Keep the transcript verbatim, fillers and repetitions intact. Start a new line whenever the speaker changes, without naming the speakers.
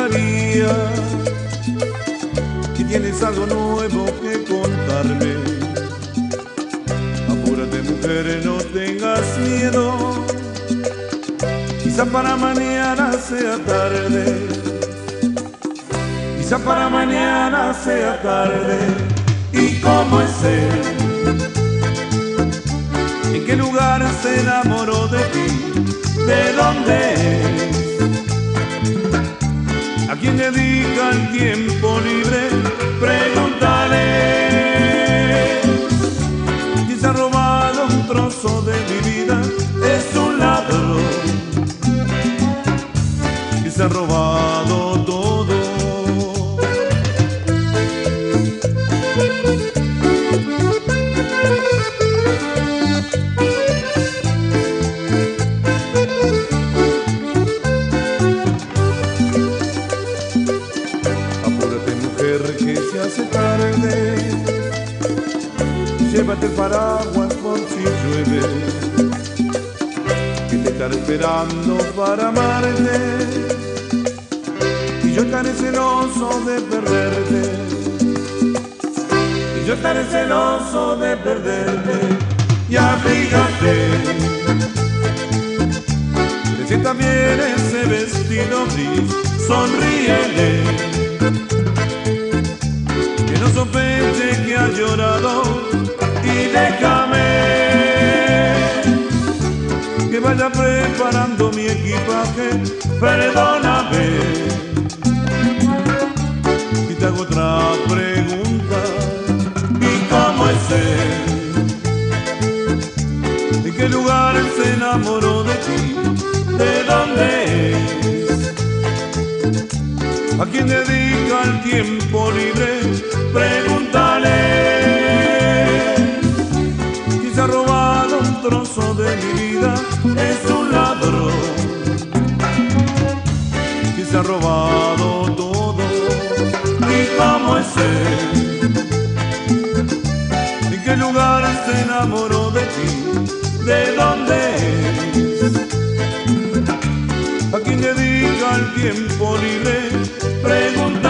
gustaría que tienes algo nuevo que contarme. Apúrate, mujer, no tengas miedo. Quizá para mañana sea tarde. Quizá para mañana sea tarde. ¿Y cómo es él? ¿En qué lugar se enamoró de ti? ¿De dónde es? ¿A quién dedica el tiempo libre? Pregúntale. ¿Quién se ha robado un trozo de mi vida? Es un ladrón que se ha robado todo. Llévate el paraguas por si llueve, que te estaré esperando para amarte, y yo estaré celoso de perderte, y yo estaré celoso de perderte. Y abrígate, te sienta bien ese vestido gris, sonríele, que no sospeche que has llorado. Y déjame que vaya preparando mi equipaje. Perdóname si te hago otra pregunta. ¿Y cómo es él? ¿En qué lugar se enamoró de ti? ¿De dónde es? ¿A quién dedica el tiempo libre? Pregúntale. Se ha robado un trozo de mi vida, es un ladrón que se ha robado todo. ¿Y cómo es él? ¿En qué lugar se enamoró de ti? ¿De dónde es? ¿A quién dedica el tiempo libre? Pregunta.